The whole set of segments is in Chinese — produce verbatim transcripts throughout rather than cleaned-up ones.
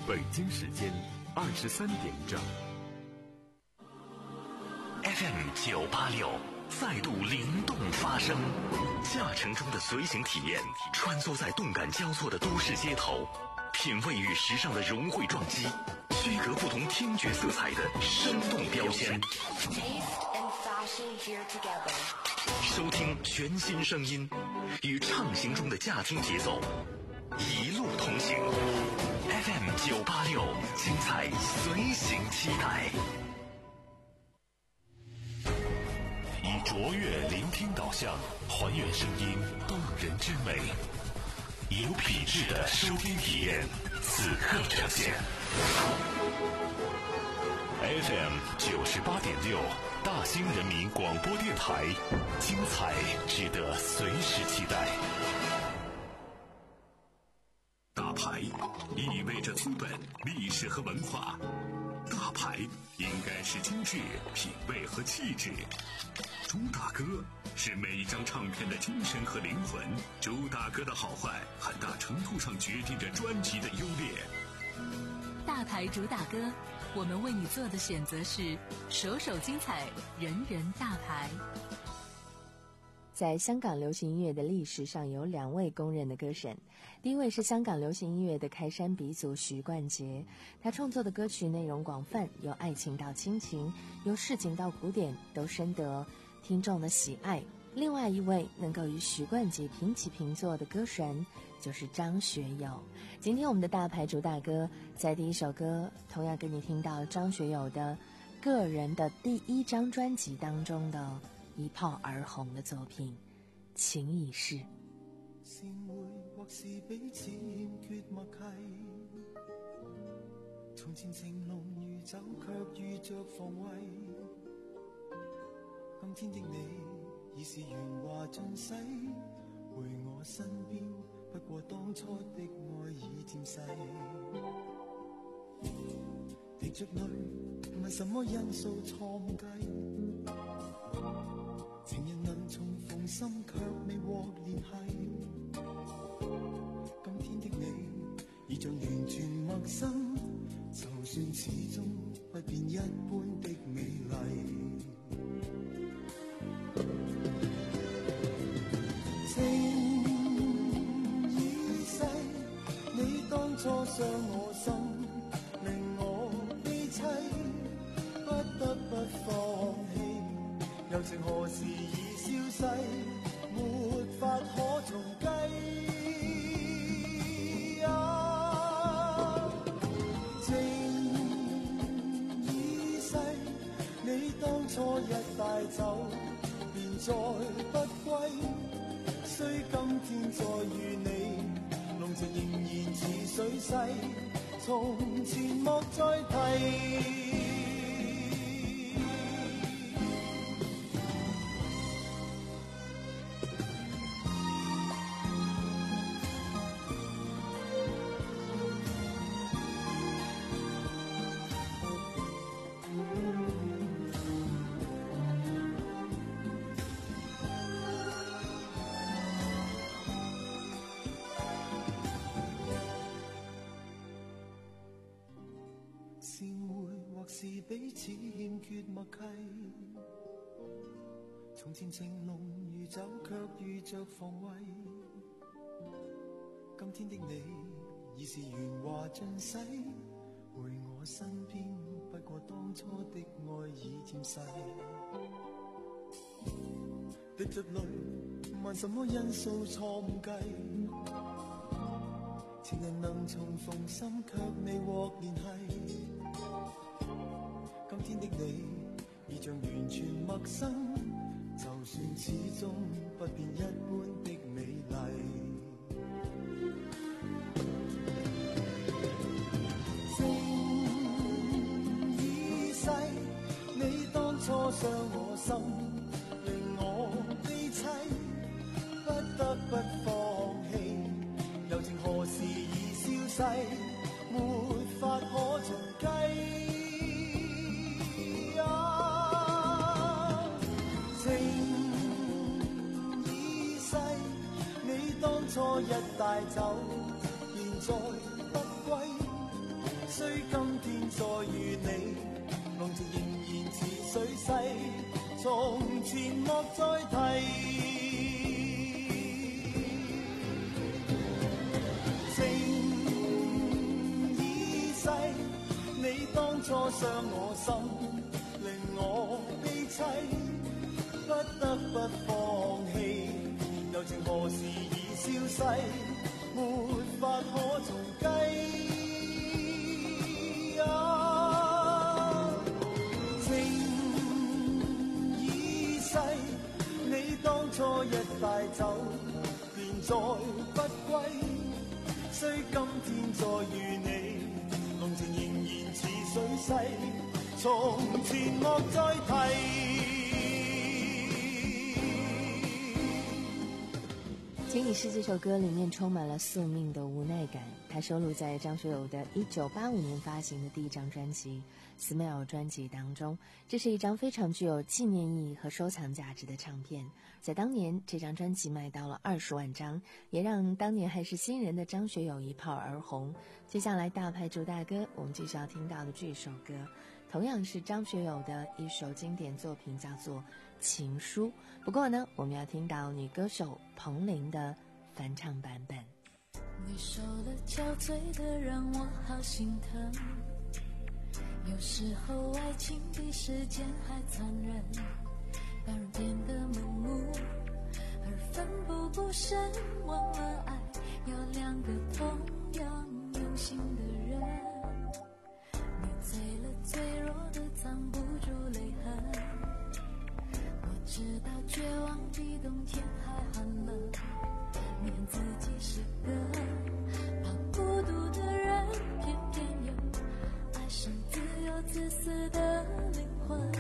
北京时间二十三点整。 F M 九八六再度灵动发声，驾乘中的随行体验，穿梭在动感交错的都市街头，品味与时尚的融汇撞击，区隔不同听觉色彩的生动标签。收听全新声音，与畅行中的驾听节奏，一路同行。F M 九八六，精彩随行期待。以卓越聆听导向，还原声音动人之美，有品质的收听体验，此刻呈现。F M 九十八点六，大兴人民广播电台，精彩值得随时期待。大牌意味着资本、历史和文化，大牌应该是精致、品味和气质。朱大哥是每一张唱片的精神和灵魂，朱大哥的好坏很大程度上决定着专辑的优劣。 大牌主打歌，我们为你做的选择是首首精彩，人人大牌。 在香港流行音乐的历史上有两位公认的歌神，第一位是香港流行音乐的开山鼻祖许冠杰，他创作的歌曲内容广泛，由爱情到亲情，由市井到古典，都深得听众的喜爱。另外一位能够与许冠杰平起平坐的歌神就是张学友。今天我们的大牌主打歌，在第一首歌同样给你听到张学友的个人的第一张专辑当中的一炮而红的作品《情已逝》。 善会或是彼此欠缺默契，從前情濃如酒，卻遇着防衛。今天的你已是鉛華盡洗，回我身邊，不過當初的愛已漸逝。滴着淚，問什麼因素錯誤計？情人能重逢心，卻未獲聯繫。今天的你已像完全陌生，就算始終不變一般的美麗。情已逝，你當初傷我心，令我悲凄，不得不放棄。柔情何時已消逝，沒法可重計。啊，情已逝，你當初一帶走，便再不歸。雖今天再遇你，濃情仍然似水逝，從前莫再提。彼此欠缺默契，從前情濃如酒，卻遇着防衛。今天的你已是鉛華盡洗，回我身邊，不過當初的愛已漸逝。滴着淚，問什麼因素錯誤計？情人能重逢心，卻未獲聯繫。今天的你已像完全陌生，就算始終不變一般的美麗。情已逝，你當初傷我心，令我悲凄，不得不放棄。柔情何時已消逝，沒法可重計。當初一帶走，便再不歸。 雖今天再遇你，濃情仍然似水逝，從前莫再提。情已逝，你當初傷我心，令我悲凄，不得不放棄。柔情何時已消逝，沒法可重計。當初一帶走，便再不歸。雖今天再遇你，濃情仍然似水逝，從前莫再提。 情已逝这首歌里面充满了宿命的无奈感，它收录在张学友的一九八五年发行的第一张专辑《Smile》专辑当中。这是一张非常具有纪念意义和收藏价值的唱片，在当年这张专辑卖到了二十万张，也让当年还是新人的张学友一炮而红。接下来大牌主大歌，我们继续要听到的这首歌同样是张学友的一首经典作品，叫做《情书》。不过呢，我们要听到女歌手彭羚的翻唱版本。 你受了憔悴的让我好心疼，有时候爱情比时间还残忍，把人变得盲目而奋不顾身，忘了爱有两个同样用心的人。你醉了，脆弱的藏不住泪痕，我知道绝望比冬天还寒冷，念自己是个怕孤独的人，偏偏有爱上自由自私的灵魂。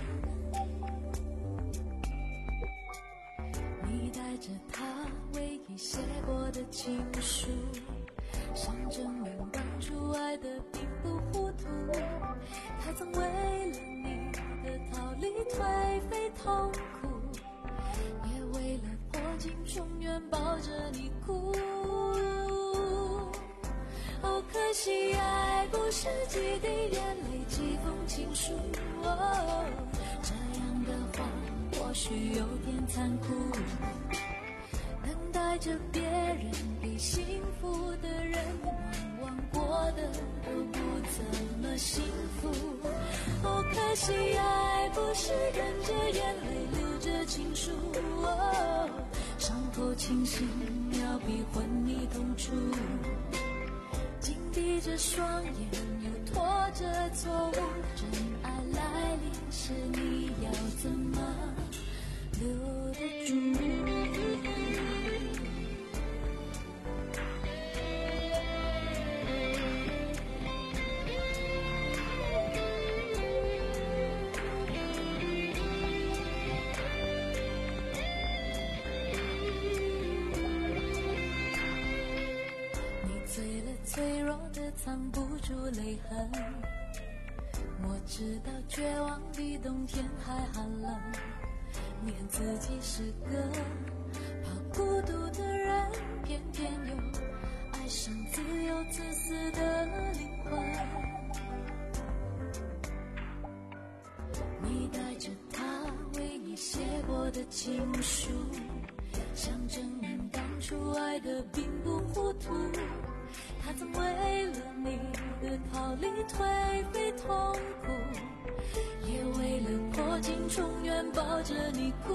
你带着他唯一写过的情书，想证明当初爱的并不糊涂。他曾为了你的逃离颓废痛苦，也为了破镜重圆抱着你哭。哦，可惜爱不是几滴眼泪几封情书，哦，这样的话或许有点残酷。等待着别人给幸福的人，往往过的都不怎么幸福。哦，可惜爱不是忍着眼泪流着情书，哦，伤口清醒要比昏迷痛楚。紧闭着双眼又拖着错误，真爱来临时你要怎么留得住？脆弱的藏不住泪痕，我知道绝望比冬天还寒冷，念自己是个怕孤独的人，偏偏有爱上自由自私的灵魂。你带着他为你写过的情书，想证明当初爱的并不糊涂。他曾为了你的逃离颓废痛苦，也为了破镜重圆抱着你哭。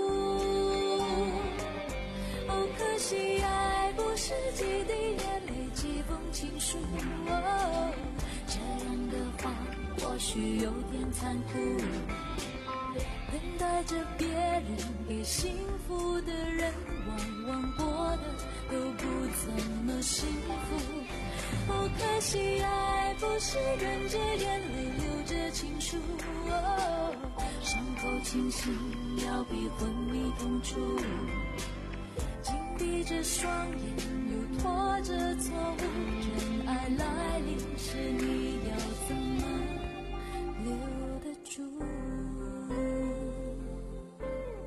哦，可惜爱不是几滴眼泪几封情书，哦，这样的话或许有点残酷。等待着别人给幸福的人，往往过的都不怎么幸福。哦，可惜爱不是忍着眼泪流着情书，哦，伤口清醒要比昏迷痛楚。紧闭着双眼又拖着错误，真爱来临时你要怎么留得住？ 刚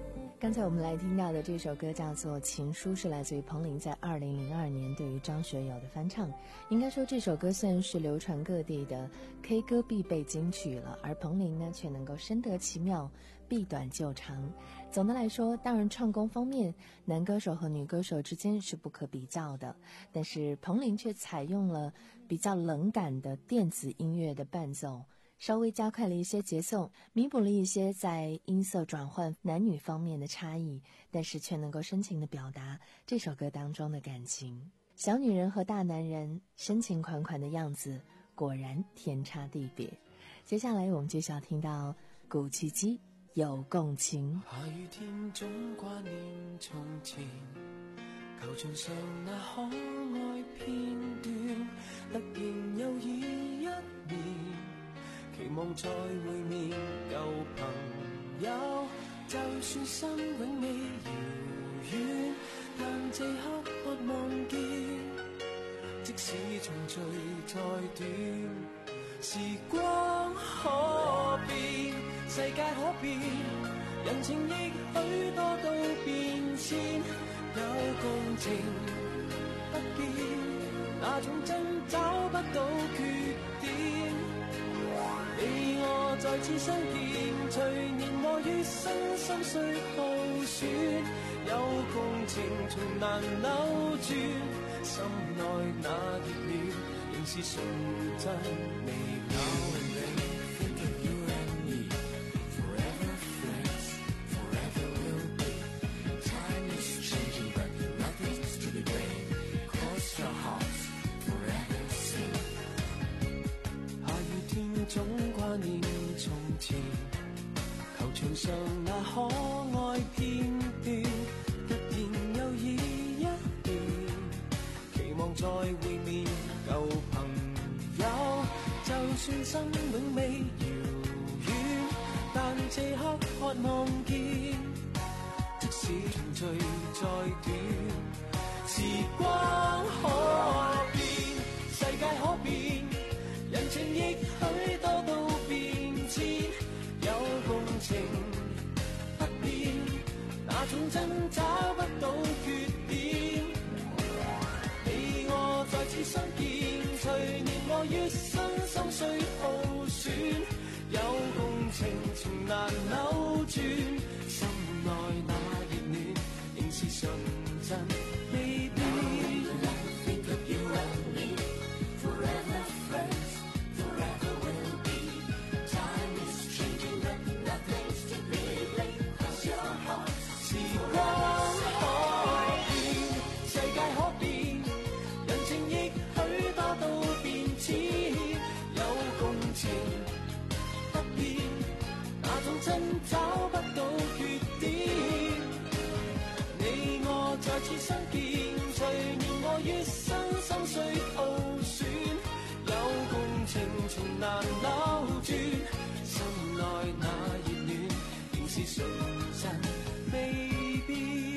刚才我们来听到的这首歌叫做《情书》，是来自于彭羚在二零零二年对于张学友的翻唱。应该说这首歌算是流传各地的 K 歌必备金曲了，而彭羚呢却能够深得其妙，避短就长。总的来说，当然唱功方面男歌手和女歌手之间是不可比较的，但是彭羚却采用了比较冷感的电子音乐的伴奏，稍微加快了一些节奏，弥补了一些在音色转换男女方面的差异，但是却能够深情地表达这首歌当中的感情。小女人和大男人深情款款的样子果然天差地别。接下来我们就要听到古巨基有共情。 下雨天總掛念從前，球場上那可愛片段，突然又已一年，期望再會面舊朋友，就算心永未遙遠，但這刻渴望見，即使重聚再短，時光可變，世界可變，人情亦許多都變遷，有共情不變，那種真找不到缺點。你我再次相見，隨年和月生心碎耗損，有共情從難扭轉，心內那熱戀仍是純真未了。總掛念從前，球場上那可愛片段，突然又已一年，期望再會面舊朋友，就算心永未遙遠，但這刻渴望見，即使重聚再短，時光可變，世界可變，人情亦許多都變遷，有共情不變，那種真找不到缺點。你我再次相見，隨年和月生心碎耗損，有共情從難扭轉，心內那熱戀仍是純真未變。找不到缺點，你我再次相見，隨年和月生心碎耗損，有共情從難扭轉，心內那熱戀仍是純真未變。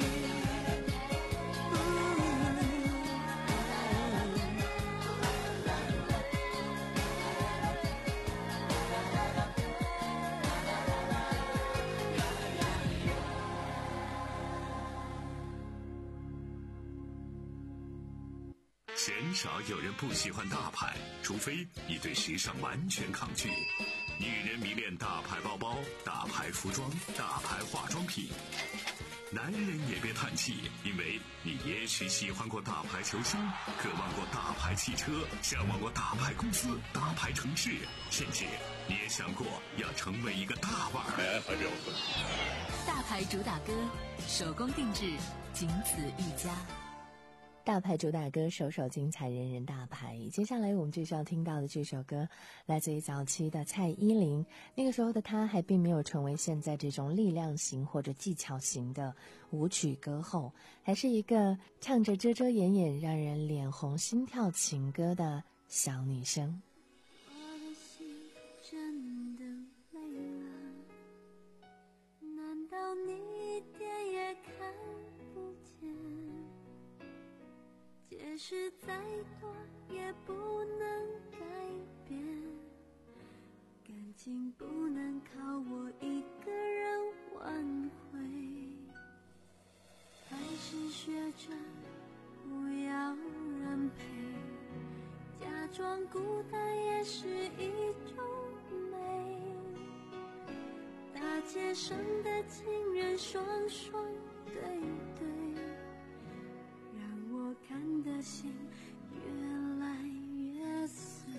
鲜少有人不喜欢大牌，除非你对时尚完全抗拒。女人迷恋大牌包包、大牌服装、大牌化妆品。男人也别叹气，因为你也许喜欢过大牌球星，渴望过大牌汽车，向往过大牌公司、大牌城市，甚至你也想过要成为一个大腕儿。来，还表哥。 大牌主打歌，手工定制，仅此一家。 大牌主打歌，首首精彩，人人大牌。接下来我们就是要听到的这首歌，来自于早期的蔡依林。那个时候的她还并没有成为现在这种力量型或者技巧型的舞曲歌后，还是一个唱着遮遮掩掩让人脸红心跳情歌的小女生。 我的心真的累了，难道你一点也看不见？解释再多也不能改变，感情不能靠我一个人挽回。 装孤单也是一种美，大街上的情人双双对对，让我看的心越来越碎。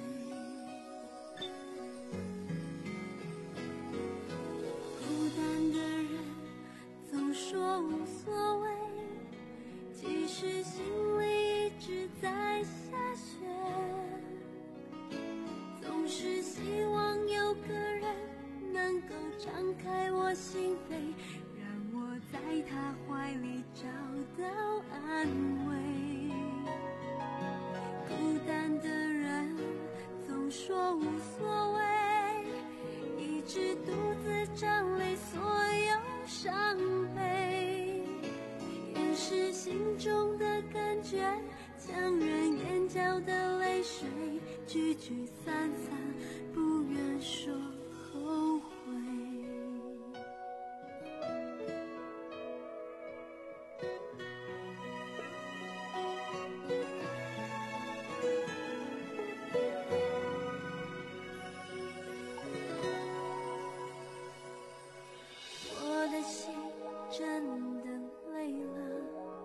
孤单的人总说无所谓，其实心里一直在下雪，总是希望有个人能够敞开我心扉，让我在他怀里找到安慰。孤单的人总说无所谓，一直独自张累所有伤悲，掩饰心中的感觉，强忍眼角的泪水，聚聚散散，不愿说后悔。我的心真的累了，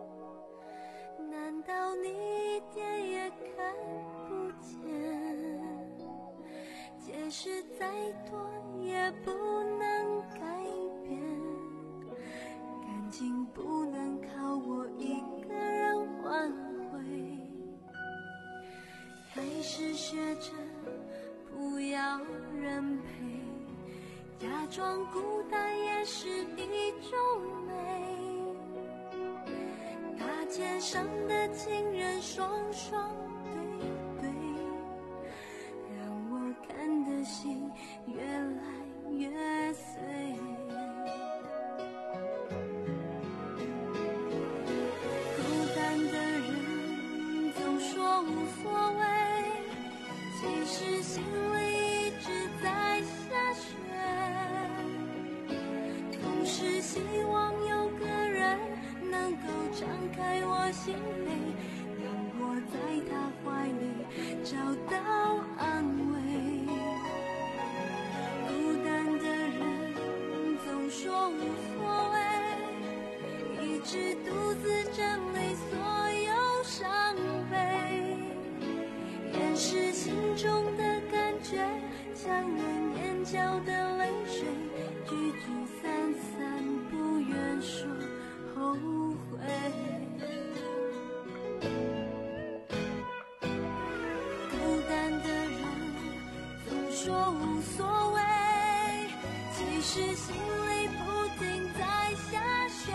难道你一点也看不见？解释再多也不能改变，感情不能靠我一个人挽回，开始学着不要人陪，假装孤单也是一种美，大街上的情人双双对对，让我看的心越来越碎。孤单的人总说无所谓，其实心里一直在下雪，总是希望有个人能够敞开我心扉，让我在他怀里找到安慰。孤单的人总说无所谓，一直独自整理所有伤悲，掩饰心中的感觉，强忍眼角的泪水，聚聚散散，不愿说后悔。孤单的人总说无所谓，其实心里不停在下雪，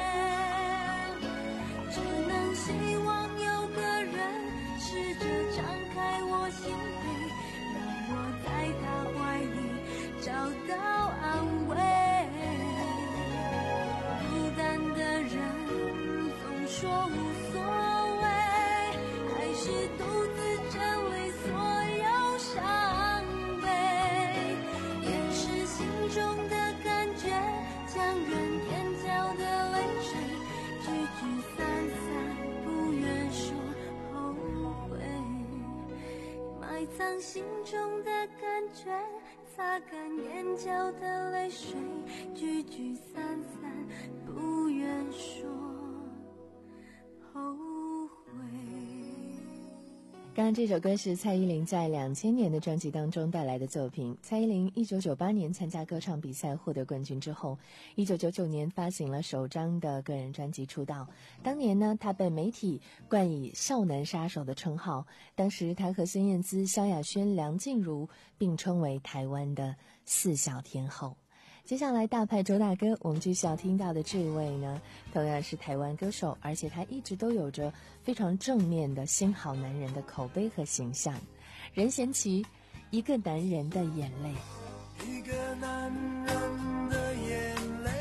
只能希望有个人试着敞开我心扉，让我在他怀里找到安慰。孤单的人总说无所谓，还是独自整理所有伤悲，掩饰心中的感觉，强忍眼角的泪水，聚聚散散，不愿说后悔，埋藏心中的感觉，擦干眼角的泪水，聚聚散散，不愿说后悔。 刚刚这首歌是蔡依林在两千年的专辑当中带来的作品。蔡依林一九九八年参加歌唱比赛获得冠军之后，一九九九年发行了首张的个人专辑出道。当年呢，她被媒体冠以少男杀手的称号，当时她和孙燕姿、萧亚轩、梁静茹并称为台湾的四小天后。接下来大派周大哥，我们继续要听到的这一位呢，同样是台湾歌手，而且他一直都有着非常正面的新好男人的口碑和形象。任贤齐，一个男人的眼泪。 一个男人的眼泪，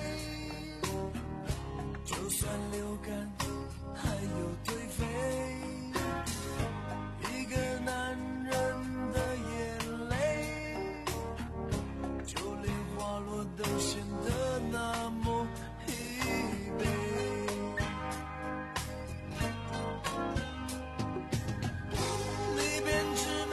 就算流干还有颓废，一个男人的眼泪，就连花落都显得那么疲惫。你编织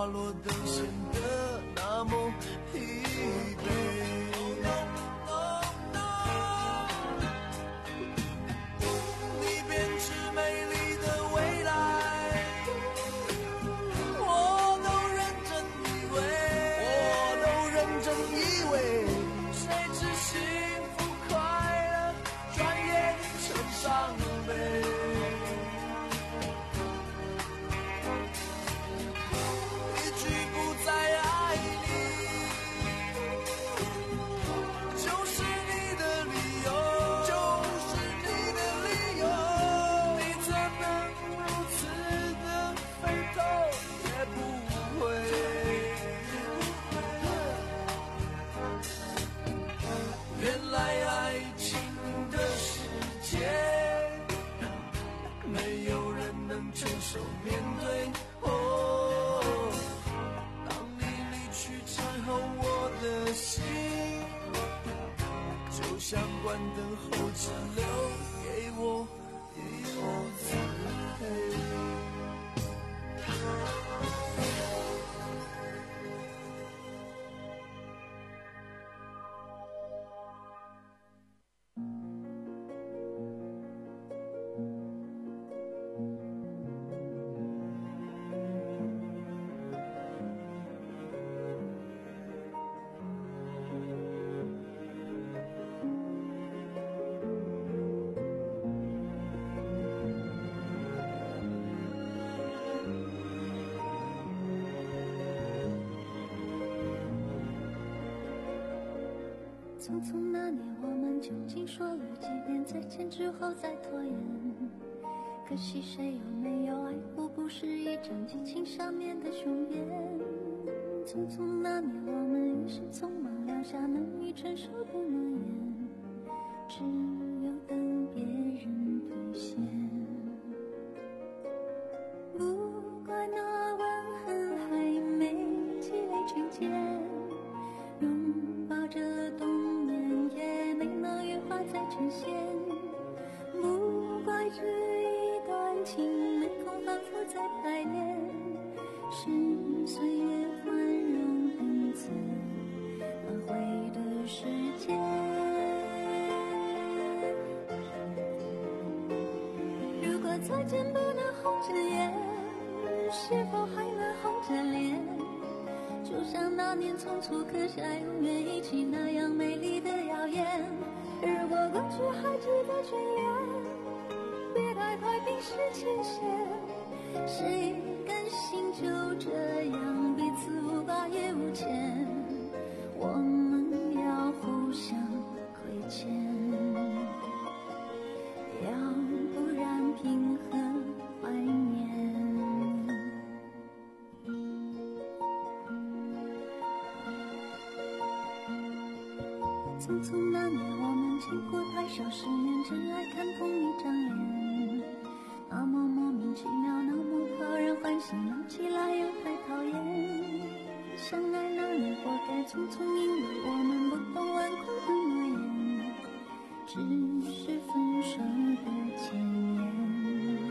落得显得那么疲惫。你编织美丽的未来，我都认真以为，我都认真以为，谁知幸福快乐转眼成伤悲。面对哦，当你离去才好，我的心就像关灯后只留给我一屋子黑。 匆匆那年，我们究竟说了几遍再见之后再拖延？可惜谁有没有爱过，不是一张激情上面的雄辩。匆匆那年，我们一时匆忙撂下难以承受的诺言，只有等别人兑现。不怪那吻痕还没积累成茧，拥抱着冬也没能羽化再成仙，不怪这一段情没空反复再排练，是岁月宽容恩赐挽回的时间。如果再见不能红着眼，是否还能红着脸？就像那年匆促刻下永远一起那样美丽的谣言，如果过去还值得眷恋，别太快冰释前嫌。谁甘心就这样彼此无挂也无牵？我们要互相亏欠，要不然凭何怀念？匆匆那年，我们见过太少世面，真爱看同一张脸，那么莫名其妙，那么讨人欢喜，闹起来又太讨厌。相爱那年活该匆匆，因为我们不懂顽固的诺言，只是分手的前言。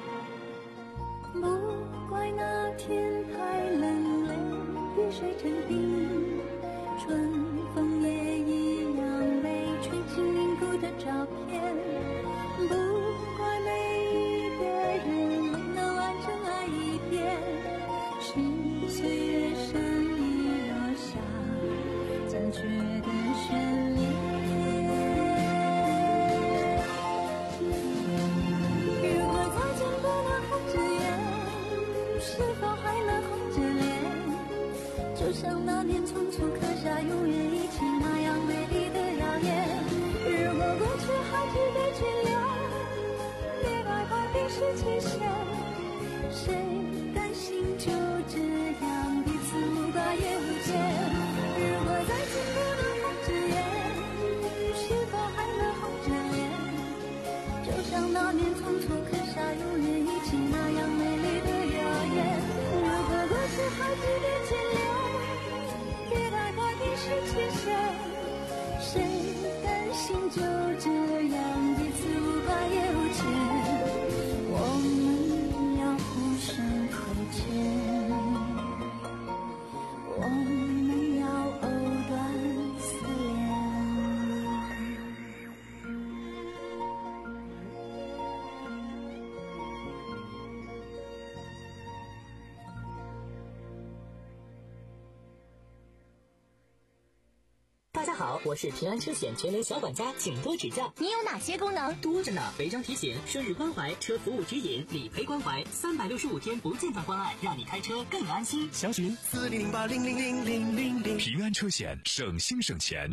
不怪那天太冷，泪滴水成冰，春风也一样被吹进凝固的照片。不怪每一个人没能完整爱一遍，是岁月善意留下残缺的眷恋。如果再见不能红着眼，是否还能红着脸？就像那年匆促刻下永远一起那样美丽的谣言，如果过去还值得眷恋，别太快冰释前嫌。谁甘心就这样彼此无挂也无牵？如果再见不能红着眼，是否还能红着脸？就像那年匆促刻下永远一起那样美丽的谣言，如果过去还值得眷恋，别太快冰释前嫌。谁甘心就这样彼此无挂也无牵？我们要互相家好，我是平安车险全联小管家，请多指教。 你有哪些功能？ 多着呢，违章提醒、顺日关怀、车服务指引、理赔关怀，三百六十五天不间断关爱，让你开车更安心。 详询四零零八零零零零零零。 平安车险，省心省钱。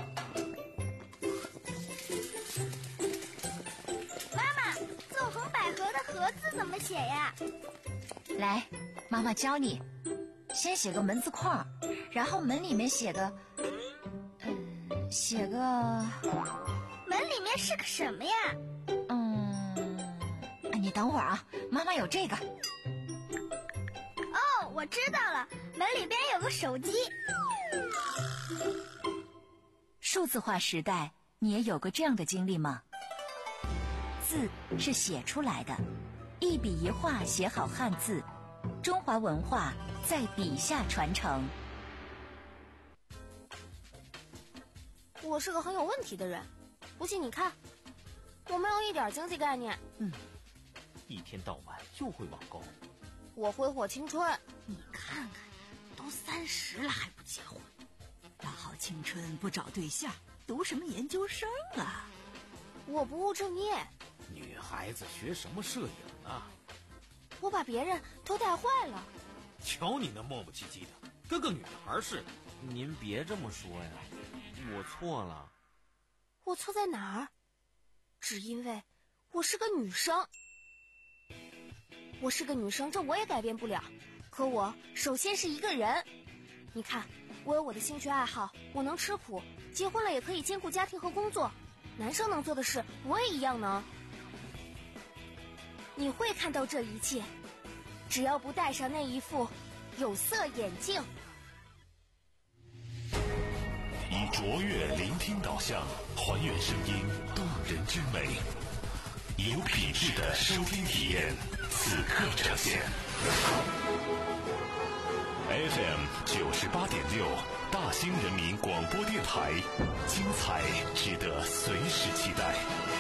妈妈，纵横捭阖的阖字怎么写呀？ 来，妈妈教你。先写个门字框，然后门里面写个，嗯，写个。 门里面是个什么呀？ 嗯，你等会儿啊，妈妈有这个。 哦，我知道了，门里边有个手机。 数字化时代，你也有过这样的经历吗？字是写出来的，一笔一画写好汉字，中华文化在笔下传承。 我是个很有问题的人，不信你看，我没有一点经济概念。 嗯，一天到晚就会网购。 我挥霍青春。 你看看，都三十了还不结婚，大好青春不找对象，读什么研究生啊？ 我不务正业。 女孩子学什么摄影啊？ 我把别人都带坏了。 瞧你那磨磨唧唧的，跟个女孩似的。 您别这么说呀，我错了。 我错在哪儿？只因为我是个女生。我是个女生，这我也改变不了。可我首先是一个人。你看，我有我的兴趣爱好，我能吃苦，结婚了也可以兼顾家庭和工作。男生能做的事，我也一样能。你会看到这一切，只要不戴上那一副有色眼镜。 以卓越聆听导向，还原声音动人之美，有品质的收听体验，此刻呈现。F M 九十八点六，大兴人民广播电台，精彩值得随时期待。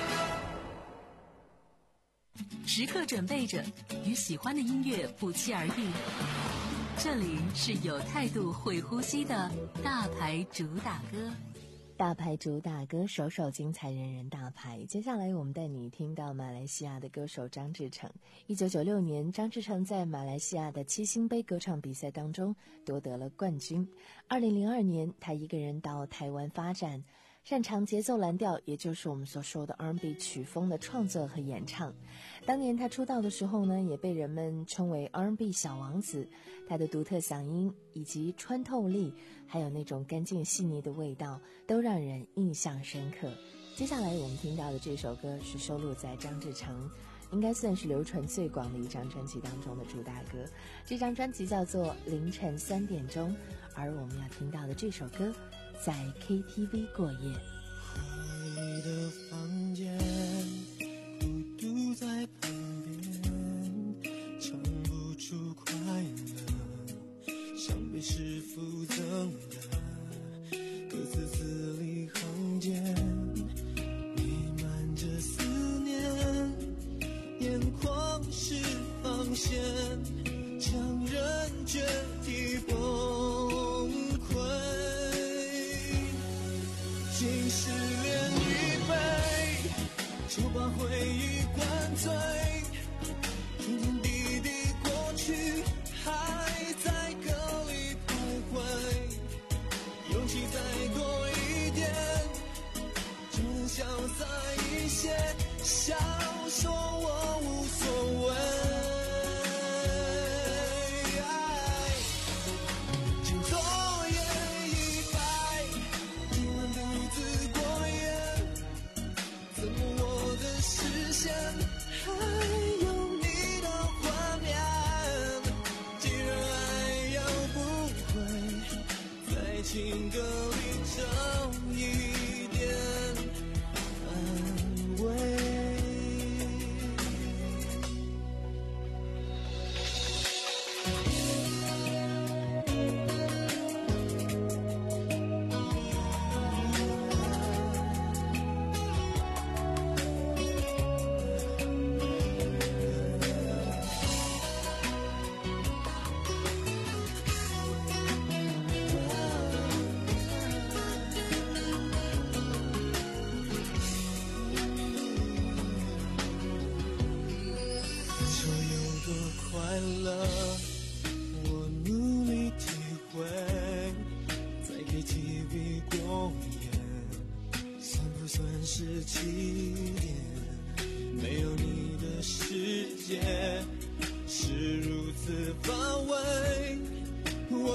时刻准备着，与喜欢的音乐不期而遇。这里是有态度、会呼吸的大牌主打歌。 大牌主打歌，首首精彩，人人大牌。接下来我们带你听到马来西亚的歌手张志成。一九九六年，张志成在马来西亚的七星杯歌唱比赛当中夺得了冠军。二零零二年，他一个人到台湾发展，擅长节奏蓝调，也就是我们所说的 R and B 曲风的创作和演唱。当年他出道的时候呢，也被人们称为 R and B 小王子。他的独特嗓音以及穿透力，还有那种干净细腻的味道，都让人印象深刻。接下来我们听到的这首歌是收录在张志成应该算是流传最广的一张专辑当中的主打歌。这张专辑叫做凌晨三点钟，而我们要听到的这首歌在 K T V 过夜。 你的房间，孤独在旁边，唱不出快乐，像被师傅赠的歌词字里行间，弥漫着思念，眼眶是防线，强忍决堤崩溃，竟失恋一杯，就把回忆灌醉，点点滴滴过去还在歌里徘徊，勇气再多一点，就能潇洒一些，笑说我无所谓。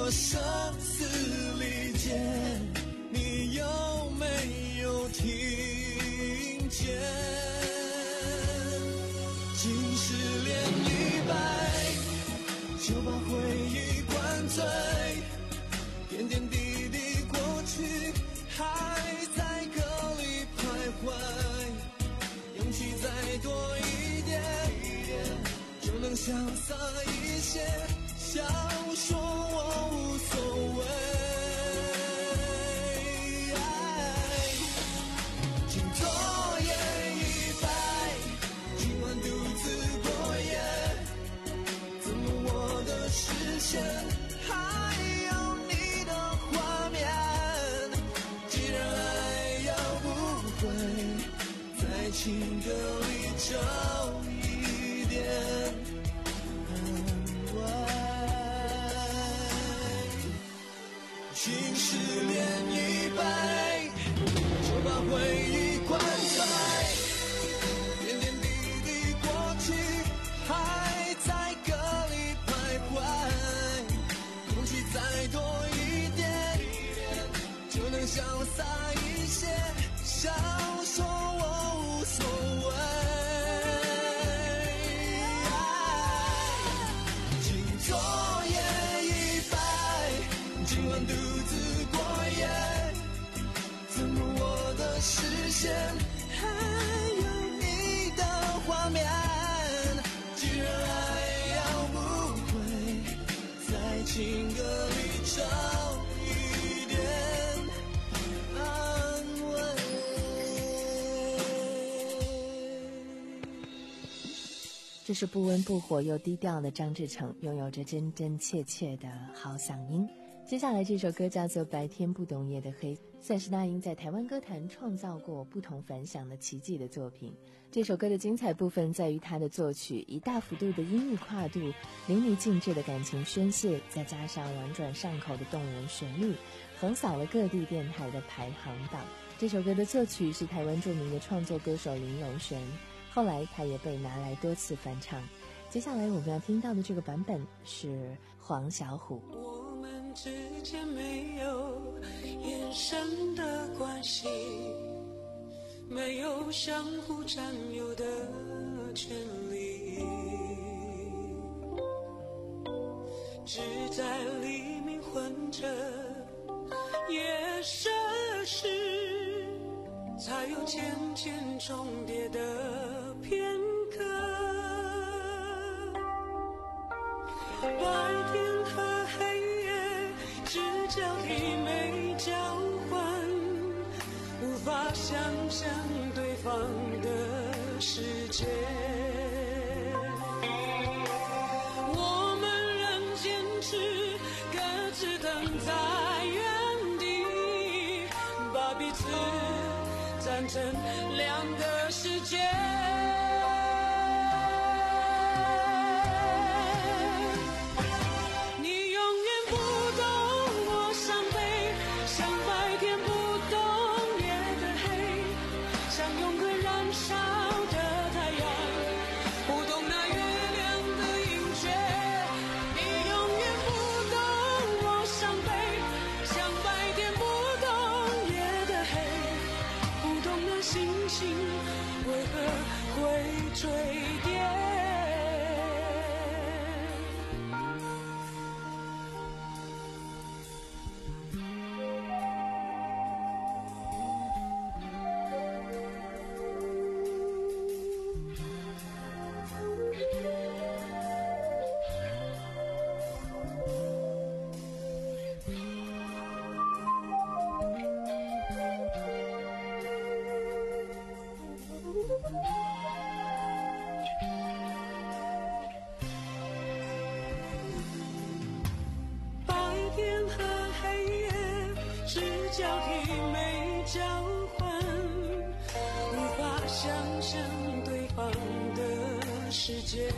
我生死离间，你有没有听见？今世连一百，就把回忆灌醉，点点滴滴过去还在歌里徘徊，勇气再多一点，就能潇洒一些，笑说我无所谓。请昨夜已白，今晚独自过夜，怎么我的视线还有你的画面？既然爱要不回，在情歌里找一点安慰。心事连一百，就把回忆灌醉，点点滴滴过去还在歌里徘徊，勇气再多一点，就能潇洒一些，笑说我无所谓。请昨夜已白，今晚独自过夜，怎么我的视线还有你的画面？既然爱要不回，在情歌里找一点安慰。 这是不温不火又低调的张志成，拥有着真真切切的好嗓音。接下来这首歌叫做《白天不懂夜的黑》，算是那英在台湾歌坛创造过不同凡响的奇迹的作品。这首歌的精彩部分在于它的作曲以大幅度的音域跨度、淋漓尽致的感情宣泄，再加上婉转上口的动人旋律，横扫了各地电台的排行榜。这首歌的作曲是台湾著名的创作歌手林荣璇，后来他也被拿来多次翻唱。接下来我们要听到的这个版本是黄小琥。 我们之间没有眼神的关系，没有相互占有的权利，只在黎明混着夜深时，才有渐渐重叠的片刻。白天和黑夜只交替没交换，无法想象对方的世界。我们仍坚持各自等在原地，把彼此站成两个世界。交替没交换，无法想象对方的世界。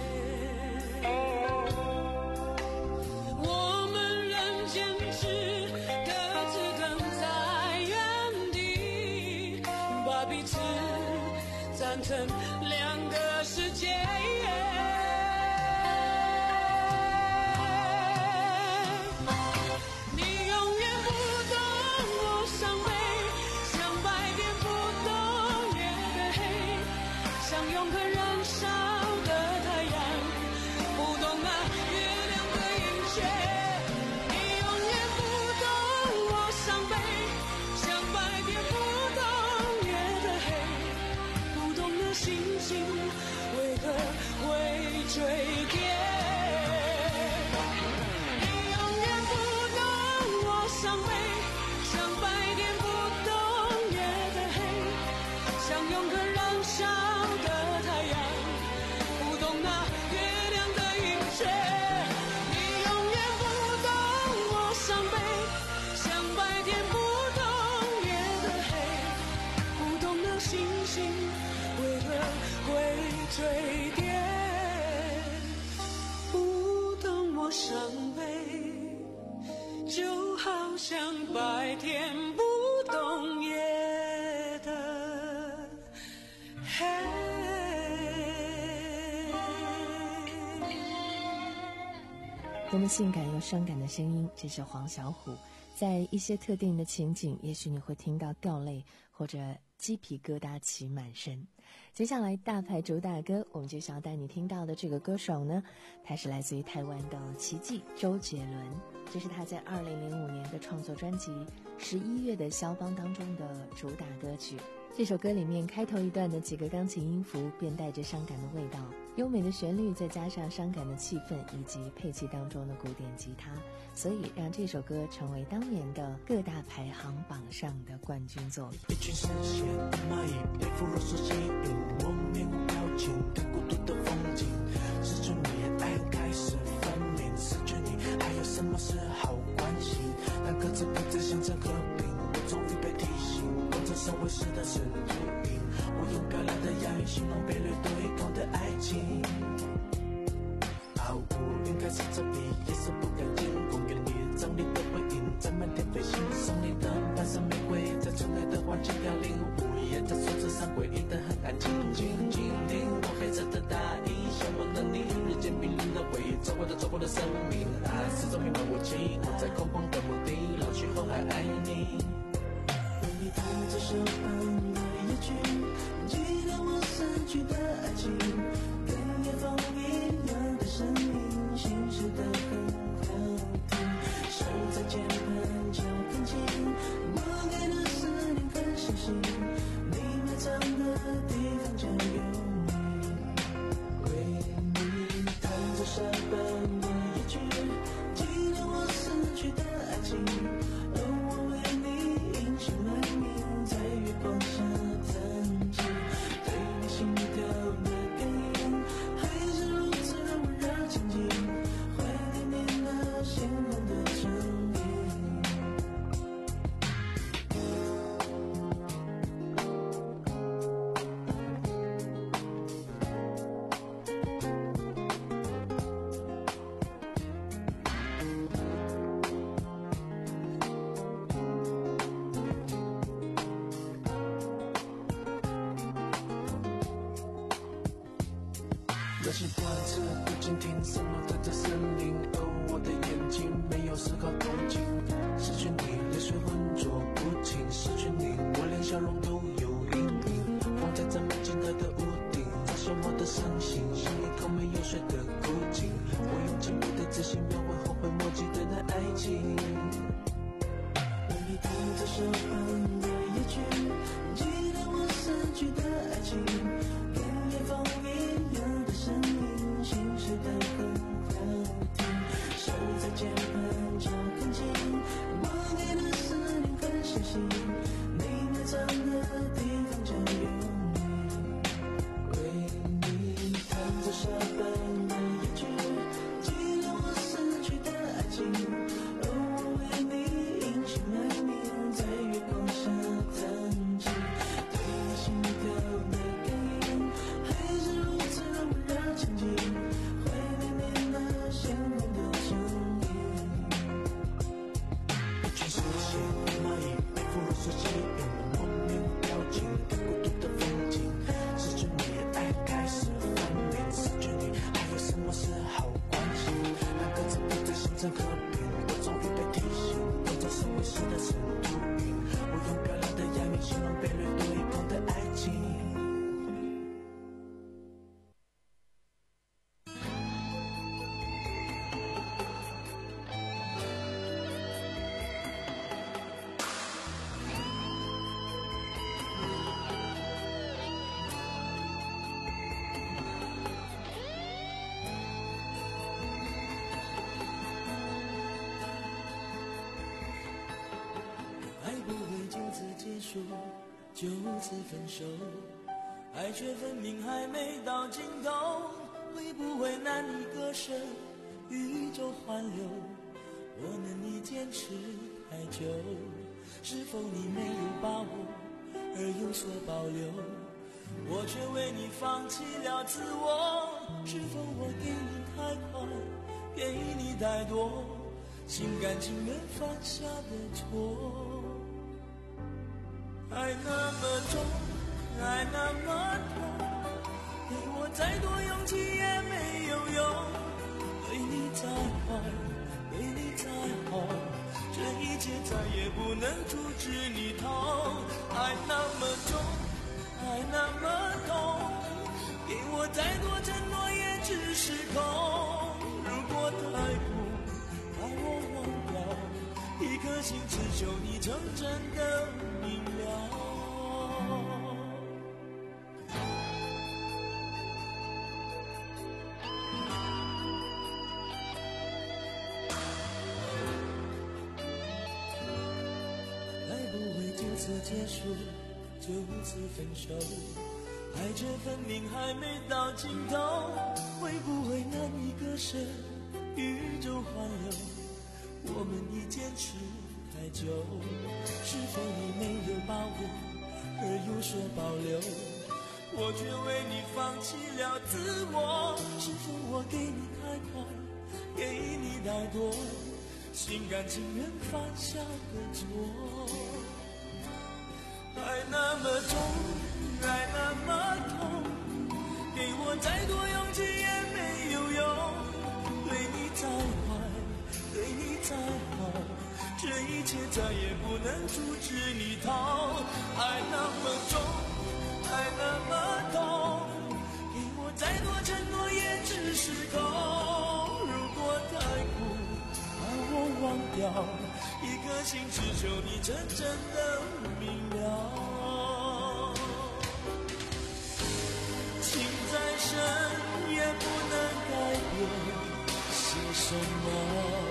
我们仍坚持各自等在原地，把彼此站成两个世界。 白天不懂夜的黑。 多么性感又伤感的声音，这是黄小琥。在一些特定的情景，也许你会听到掉泪或者鸡皮疙瘩起满身。接下来大牌主打歌，我们就想要带你听到的这个歌手呢，他是来自于台湾的奇迹周杰伦。这是他在二零零五年的创作专辑《十一月的肖邦》当中的主打歌曲。这首歌里面开头一段的几个钢琴音符便带着伤感的味道，优美的旋律再加上伤感的气氛以及配器当中的古典吉他，所以让这首歌成为当年的各大排行榜上的冠军作品。 一群视线蚂蚁被腐肉所吸引，我面无表情看孤独的风景，失去你爱开始分明，失去你还有什么是好关心？当各自不再想着和平，我终于被提醒，工作上为实的是秃鹰，我用漂亮的押韵形容被掠夺一空的爱情。好无云开始这里，夜色不干净，公园里葬礼的回音在满天飞行，送你的盘上玫瑰在春来的黄金凋零，午夜在树枝上归隐得很安静，静静听我黑色的大衣，向往的你，日渐冰冷的回忆，走过的走过的生命，爱始终弥漫我记，我在空旷的墓地，老去后还爱你。为你弹着手旁的夜曲，记得我逝去的爱情，跟夜风一样的生命，心事的很好听，手在键盘敲钢琴，我给的思念很相信，你埋藏的地方就有你。为你弹着沙邦的夜曲，记得我逝去的爱情，而我为你英雄来命，在月光下弹琴，对你心跳的感应，还是如此的温热亲近，怀念你那鲜红的唇印。那些花车不经停，什么在这森林，而我的眼睛没有丝毫动静，失去你泪水浑浊不清，失去你我连笑容都有阴影，放在这么近的的屋顶，造成我的伤心，像一口没有水的枯井，我用紧密的自信描绘后悔莫及的那爱情。为你弹着手旁的夜曲，记得我逝去的爱情，跟夜风一样的生命，心事的很好听，手在键盘敲钢琴，我给的思念很相信，你埋藏的地方就有你。为你弹着沙邦的夜曲，记得我逝去的爱情，而我为你英雄来命，在月光下弹琴，对你心跳的感应，还是如此的温热亲近，怀念你那鲜红的唇印。一群视线蚂蚁被腐肉所吸引，我面无表情看孤独的风景，失去你爱开始分明，失去你还有什么是好关系？当各自不再形成和平，我终于被提醒，工作是为实的是秃鹰，我用漂亮的押韵形容被掠夺一空的爱情。 爱不会就此结束，就此分手，爱却分明还没到尽头，会不会难以割舍，宇宙环流，我们已坚持太久，是否你没有把握而有所保留，我却为你放弃了自我，是否我给你太快，给你太多， 心甘情愿犯下的错。爱那么重，爱那么痛，给我再多勇气也没有用。对你再坏，对你再好，这一切再也不能阻止你逃。爱那么重，爱那么痛，给我再多承诺也只是空。如果太苦，把我忘掉，一颗心只求你成真的明了。爱不会就此结束，就此分手，爱这分明还没到尽头，会不会难以割舍，宇宙环流，我们已坚持太久。是否你没有把握而有所保留，我却为你放弃了自我。是否我给你太快，给你太多，心甘情愿犯下的错。爱那么重，爱那么痛，给我再多勇气也没有用。对你再坏，对你再好，这一切再也不能阻止你逃。爱那么重，爱那么痛，给我再多承诺也只是空。如果太苦，把我忘掉，一颗心只求你真正的明了。情再深也不能改变些什么，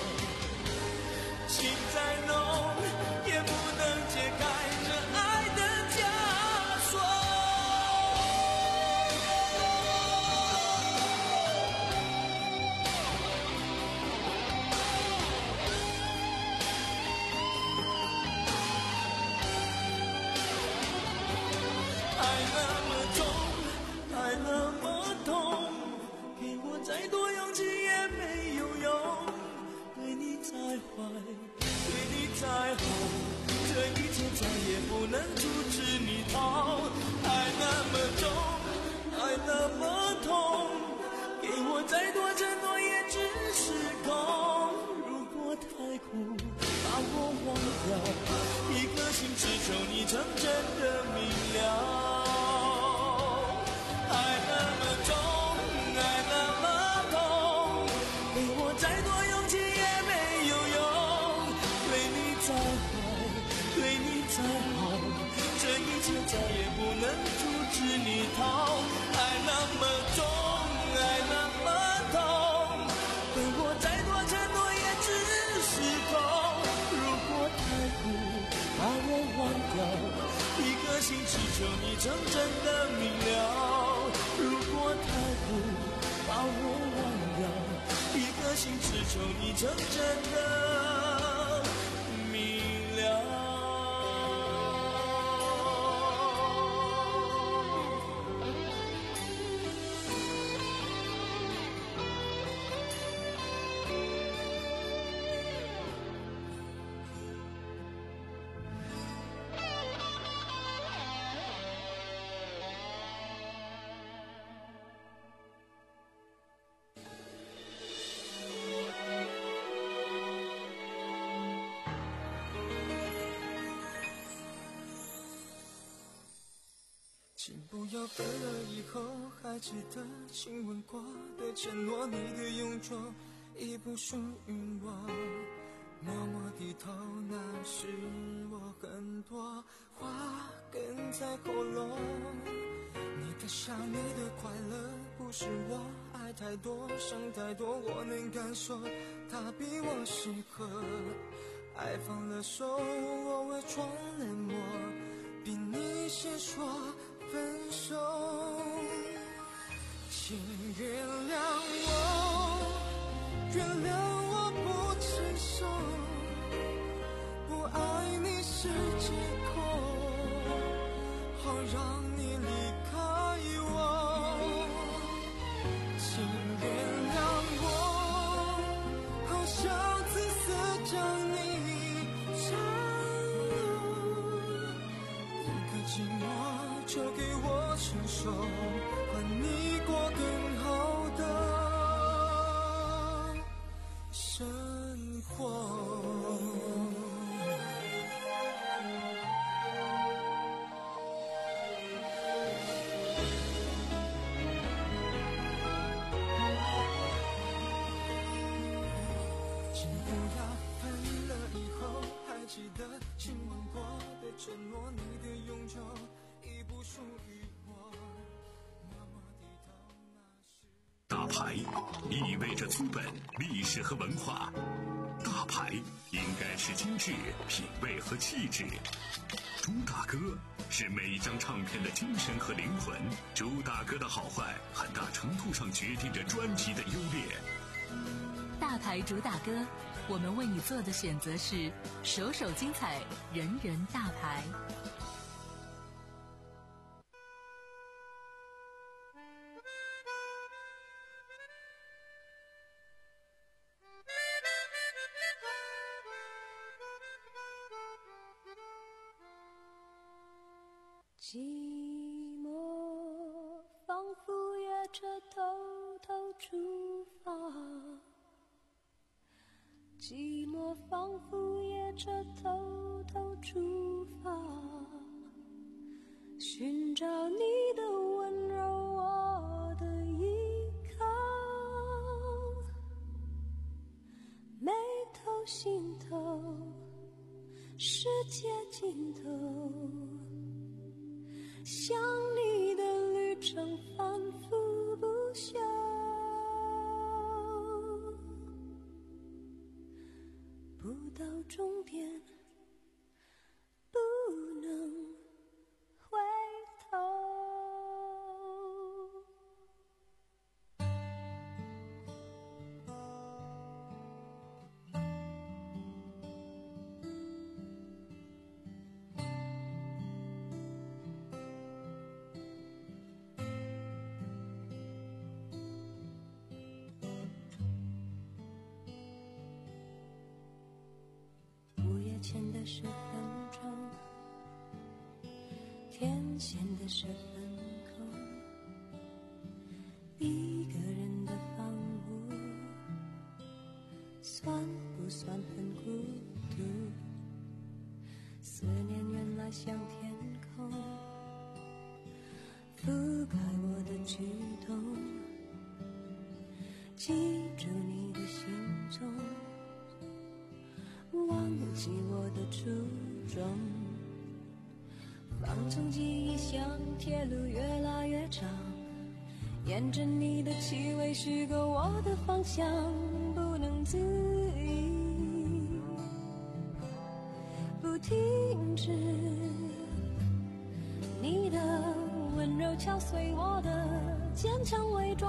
情再浓也不能解开这爱的枷锁。爱那么重，爱那么痛，给我再多勇气也没有用。对你再坏，对你再好，这一切再也不能阻止你逃。爱那么重，爱那么痛，给我再多承诺也只是空。如果太苦，把我忘掉，一颗心只求你成真的明了。爱那么重，爱那么痛，给我再多勇气也没有用。对你再坏，对你再好，这一切再也不能阻止你逃。爱那么重，爱那么痛，给我再多承诺也只是空。如果太苦，把我忘掉，一颗心只求你成真的明了。如果太苦，把我忘掉，一颗心只求你成真的明了。请不要分了以后还记得亲吻过的承诺，你的永久已不属于我。默默低头，那是我很多话哽在喉咙。你的笑，你的快乐，不是我爱太多想太多，我能感受它比我适合。爱放了手，我伪装冷漠，比你先说分手。请原谅我，原谅我不成熟，不爱你是借口，好让你离开我。请原谅我，好像自私承受，换你过更好的生活。请不要分了以后还记得亲吻过的承诺，你的永久已不属于我。 大牌意味着资本、历史和文化，大牌应该是精致、品味和气质。朱大哥是每一张唱片的精神和灵魂，朱大哥的好坏很大程度上决定着专辑的优劣。 大牌主打歌，我们为你做的选择是首首精彩，人人大牌。 寂寞仿佛约着偷偷出发，寂寞仿佛约着偷偷出发，寻找你的温柔，我的依靠，眉头心头，世界尽头，想你的旅程反复不休，不到终点不能回头。前的十分钟，天线的十分空，一个人的房屋，算不算很孤独？思念原来像天空，覆盖我的举动，记住你的行踪，忘记我的初衷，放纵记忆像铁路越拉越长，沿着你的气味虚构我的方向，不能自已，不停止，你的温柔敲碎我的坚强伪装，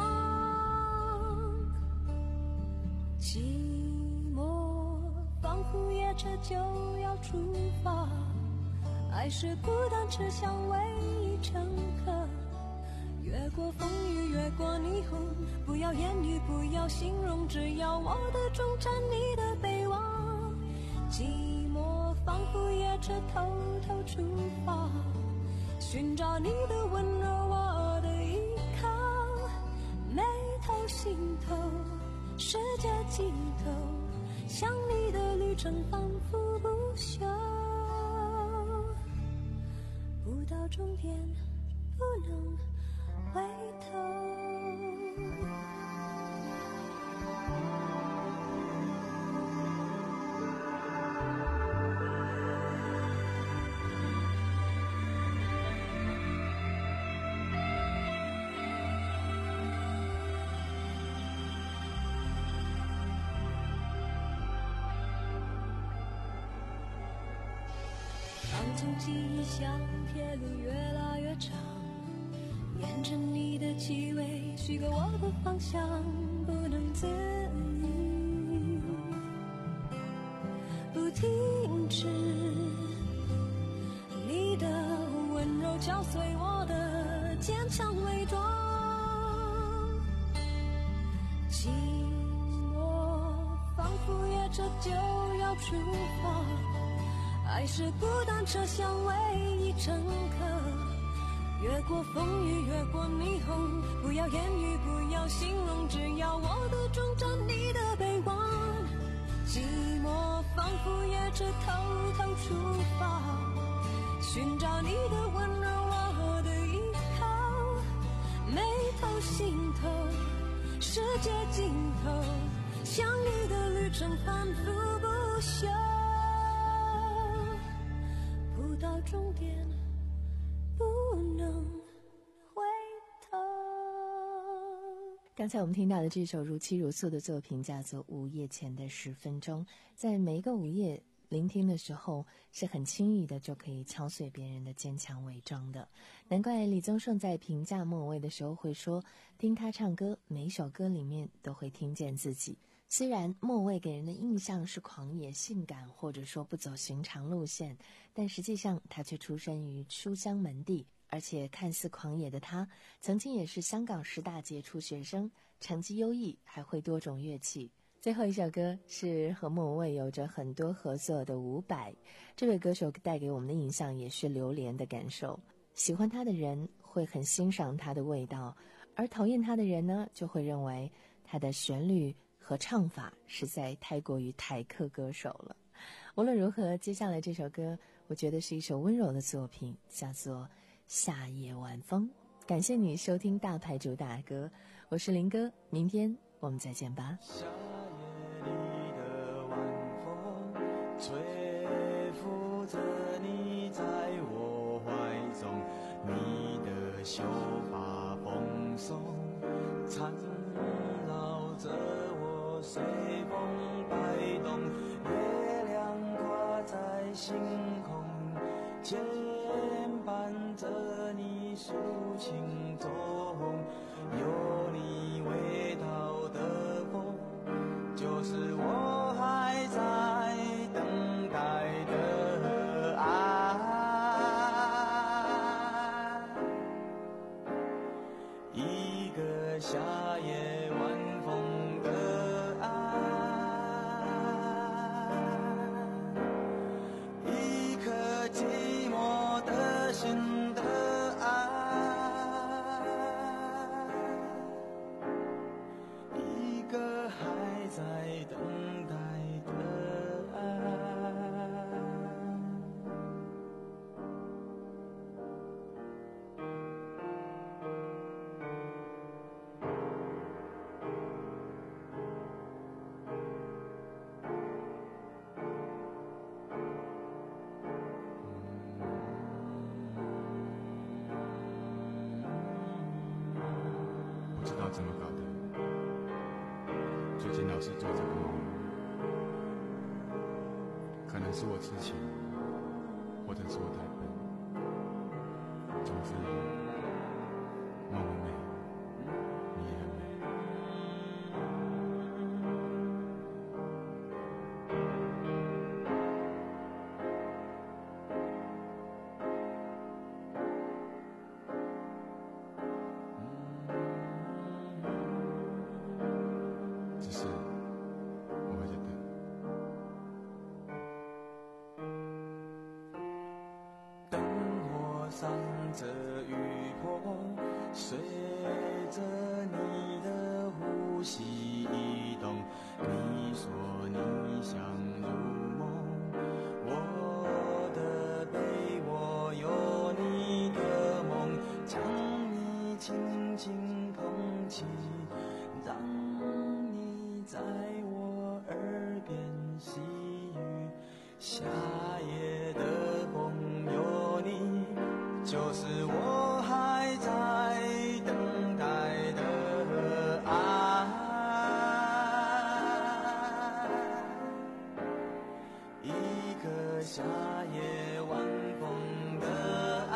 寂寞仿佛夜车就要出发，爱是孤单车厢唯一乘客，越过风雨，越过霓虹，不要言语，不要形容，只要我的钟站，你的背望，寂寞仿佛夜车偷偷出发，寻找你的温柔，我的依靠，眉头心头，世界尽头，想你的旅程反复不休，不到终点不能回头。放纵记忆像铁路越拉越长，沿着你的气味虚构我的方向，不能自已，不停止，你的温柔敲碎我的坚强伪装，寂寞仿佛夜车就要出发，爱是孤单车厢唯一乘客， 越过风雨，越过霓虹，不要言语，不要形容，只要我的终站，你的臂弯。寂寞仿佛也着偷偷出发，寻找你的温柔，我的依靠。眉头心头，世界尽头，相遇的旅程反复不休，不到终点不能回头。 刚才我们听到的这首如泣如诉的作品叫做《午夜前的十分钟》。在每一个午夜聆听的时候，是很轻易的就可以敲碎别人的坚强伪装的。难怪李宗盛在评价莫文蔚的时候会说，听他唱歌，每一首歌里面都会听见自己。虽然莫文蔚给人的印象是狂野性感，或者说不走寻常路线，但实际上他却出身于书香门第，而且看似狂野的他，曾经也是香港十大杰出学生，成绩优异，还会多种乐器。最后一首歌是和莫文蔚有着很多合作的伍佰，这位歌手带给我们的印象也是流连的感受。喜欢他的人会很欣赏他的味道，而讨厌他的人呢，就会认为他的旋律和唱法实在太过于台客歌手了。无论如何，接下来这首歌我觉得是一首温柔的作品，叫做《夏夜晚风》。感谢你收听大牌主打歌，我是林哥，明天我们再见吧。 夏夜里的晚风吹拂着你在我怀中，你的秀发蓬松缠绕着我，随风摆动，月亮挂在星空，牵绊着你抒情中，有你味道的风，就是我还在等待的爱。一个夏夜晚风的爱，一颗寂寞的心的爱，一个还在等待的爱。 不知道怎么搞的，最近老是做这个梦，可能是我痴情，或者是我太笨。总之，梦很美，你也很美。只是我会在等。 灯火闪着雨波，随着你的呼吸移动。你说你想入梦，我的被窝有你的梦，将你轻轻捧起，让你在我耳边细语。夏夜的风有你，就是我还在等待的爱。一个夏夜晚风的爱，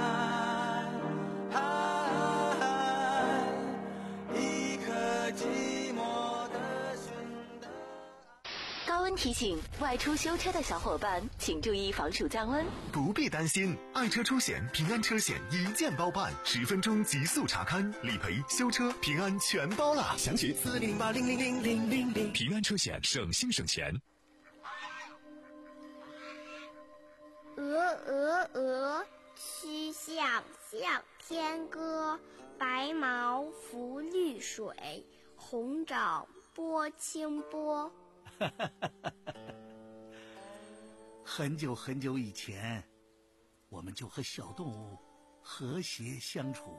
一颗寂寞的心的。 高温提醒，外出修车的小伙伴请注意防暑降温。 不必担心，爱车出险平安车险一键包办，十分钟极速查勘、理赔、修车，平安全包了。详询四零八零零零零零零。平安车险，省心省钱。 鹅鹅鹅，曲项向天歌，白毛浮绿水，红掌拨清波。 很久很久以前，我们就和小动物和谐相处。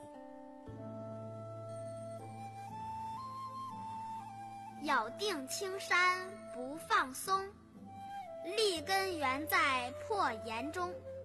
咬定青山不放松，立根原在破岩中。